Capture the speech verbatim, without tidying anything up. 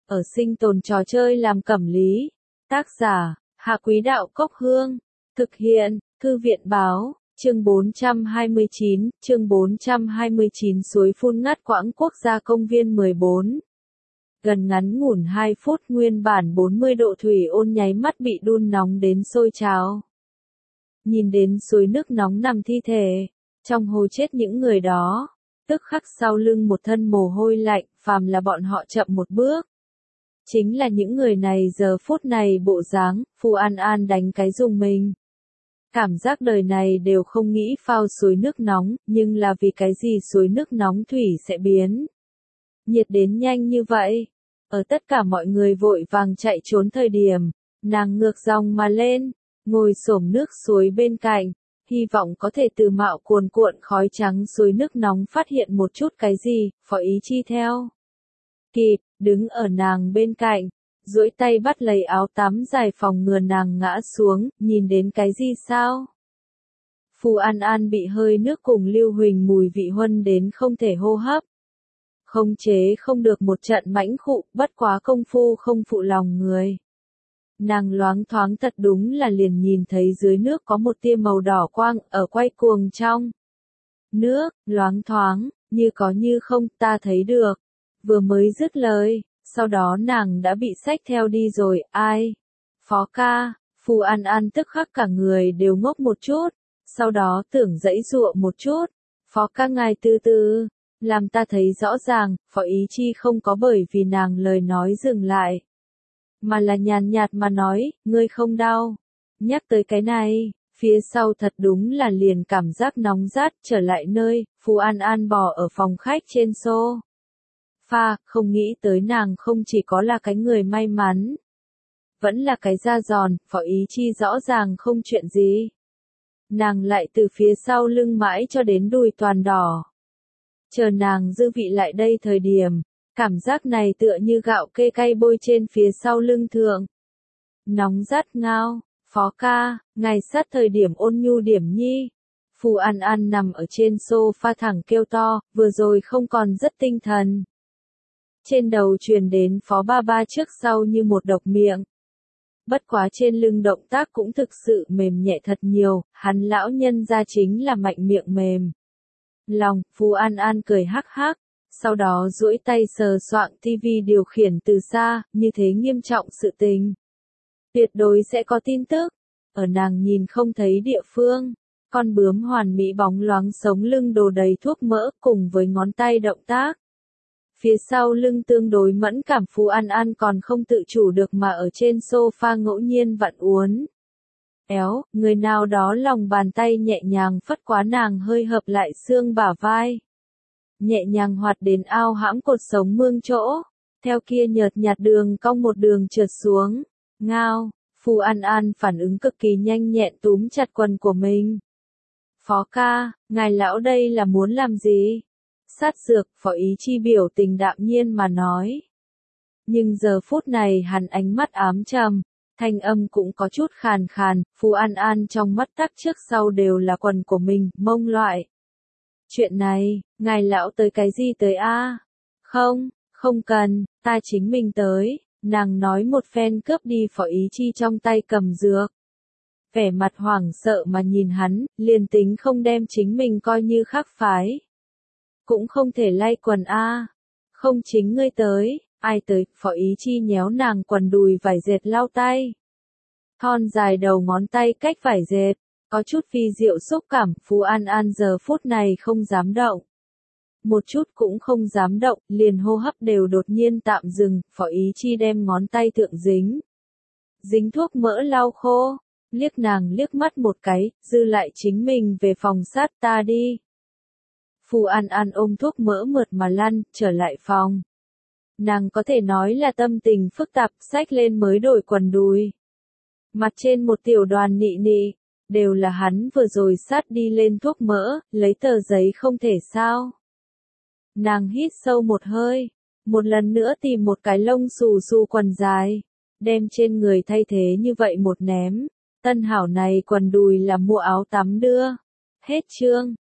ở sinh tồn trò chơi làm cẩm lý. Tác giả, Hạ Quý Đạo Cốc Hương. Thực hiện, Thư viện Báo, chương bốn trăm hai mươi chín, chương bốn trăm hai mươi chín suối phun ngắt quãng quốc gia công viên mười bốn. Gần ngắn ngủn hai phút nguyên bản bốn mươi độ thủy ôn nháy mắt bị đun nóng đến sôi trào. Nhìn đến suối nước nóng nằm thi thể, trong hồ chết những người đó, tức khắc sau lưng một thân mồ hôi lạnh, phàm là bọn họ chậm một bước. Chính là những người này giờ phút này bộ dáng, Phù An An đánh cái dùng mình. Cảm giác đời này đều không nghĩ phao suối nước nóng, nhưng là vì cái gì suối nước nóng thủy sẽ biến nhiệt đến nhanh như vậy. Ở tất cả mọi người vội vàng chạy trốn thời điểm, nàng ngược dòng mà lên, ngồi xổm nước suối bên cạnh, hy vọng có thể từ mạo cuồn cuộn khói trắng suối nước nóng phát hiện một chút cái gì, Phó Ý Chi theo kịp, đứng ở nàng bên cạnh, duỗi tay bắt lấy áo tắm dài phòng ngừa nàng ngã xuống, nhìn đến cái gì sao? Phù An An bị hơi nước cùng lưu huỳnh mùi vị huân đến không thể hô hấp. Không chế không được một trận mãnh khụ, bất quá công phu không phụ lòng người. Nàng loáng thoáng thật đúng là liền nhìn thấy dưới nước có một tia màu đỏ quang ở quay cuồng trong nước, loáng thoáng, như có như không, ta thấy được. Vừa mới dứt lời, sau đó nàng đã bị xách theo đi rồi, ai? Phó ca, Phù An An tức khắc cả người đều ngốc một chút, sau đó tưởng giãy giụa một chút. Phó ca ngài từ từ, làm ta thấy rõ ràng, Phó Ý Chi không có bởi vì nàng lời nói dừng lại, mà là nhàn nhạt mà nói, ngươi không đau. Nhắc tới cái này, phía sau thật đúng là liền cảm giác nóng rát, trở lại nơi, Phù An An bò ở phòng khách trên xô pha, không nghĩ tới nàng không chỉ có là cái người may mắn, vẫn là cái da giòn, Phó Ý Chi rõ ràng không chuyện gì. Nàng lại từ phía sau lưng mãi cho đến đùi toàn đỏ. Chờ nàng dư vị lại đây thời điểm, cảm giác này tựa như gạo kê cay bôi trên phía sau lưng thượng. Nóng rát ngao, Phó ca, ngài sát thời điểm ôn nhu điểm nhi. Phù An An nằm ở trên sofa thẳng kêu to, vừa rồi không còn rất tinh thần. Trên đầu truyền đến Phó ba ba trước sau như một độc miệng. Bất quá trên lưng động tác cũng thực sự mềm nhẹ thật nhiều, hắn lão nhân ra chính là mạnh miệng mềm. Lòng, Phù An An cười hắc hắc, sau đó duỗi tay sờ soạng tivi điều khiển từ xa, như thế nghiêm trọng sự tình. Tuyệt đối sẽ có tin tức. Ở nàng nhìn không thấy địa phương, con bướm hoàn mỹ bóng loáng sống lưng đồ đầy thuốc mỡ cùng với ngón tay động tác. Phía sau lưng tương đối mẫn cảm Phù An An còn không tự chủ được mà ở trên sofa ngẫu nhiên vặn uốn éo, người nào đó lòng bàn tay nhẹ nhàng phất quá nàng hơi hợp lại xương bả vai. Nhẹ nhàng hoạt đến ao hãm cột sống mương chỗ, theo kia nhợt nhạt đường cong một đường trượt xuống, ngao, Phù An An phản ứng cực kỳ nhanh nhẹn túm chặt quần của mình. Phó ca, ngài lão đây là muốn làm gì? Sát dược, Phó Ý Chi biểu tình đạm nhiên mà nói. Nhưng giờ phút này hắn ánh mắt ám trầm, thanh âm cũng có chút khàn khàn, Phù An An trong mắt tắc trước sau đều là quần của mình, mông loại. Chuyện này, ngài lão tới cái gì tới a? Không, không cần, ta chính mình tới, nàng nói một phen cướp đi Phó Ý Chi trong tay cầm dược. Vẻ mặt hoảng sợ mà nhìn hắn, liền tính không đem chính mình coi như khác phái. Cũng không thể lay quần a. Không chính ngươi tới, ai tới, Phó Ý Chi nhéo nàng quần đùi vải dệt lau tay. Thon dài đầu ngón tay cách vải dệt, có chút phi diệu xúc cảm, Phù An An giờ phút này không dám động. Một chút cũng không dám động, liền hô hấp đều đột nhiên tạm dừng, Phó Ý Chi đem ngón tay thượng dính. Dính thuốc mỡ lau khô, liếc nàng liếc mắt một cái, dư lại chính mình về phòng sát ta đi. Phù An An ôm thuốc mỡ mượt mà lăn, trở lại phòng. Nàng có thể nói là tâm tình phức tạp, xách lên mới đổi quần đùi. Mặt trên một tiểu đoàn nị nị, đều là hắn vừa rồi sát đi lên thuốc mỡ, lấy tờ giấy không thể sao. Nàng hít sâu một hơi, một lần nữa tìm một cái lông xù xù quần dài, đem trên người thay thế như vậy một ném. Tân hảo này quần đùi là mua áo tắm đưa. Hết chương.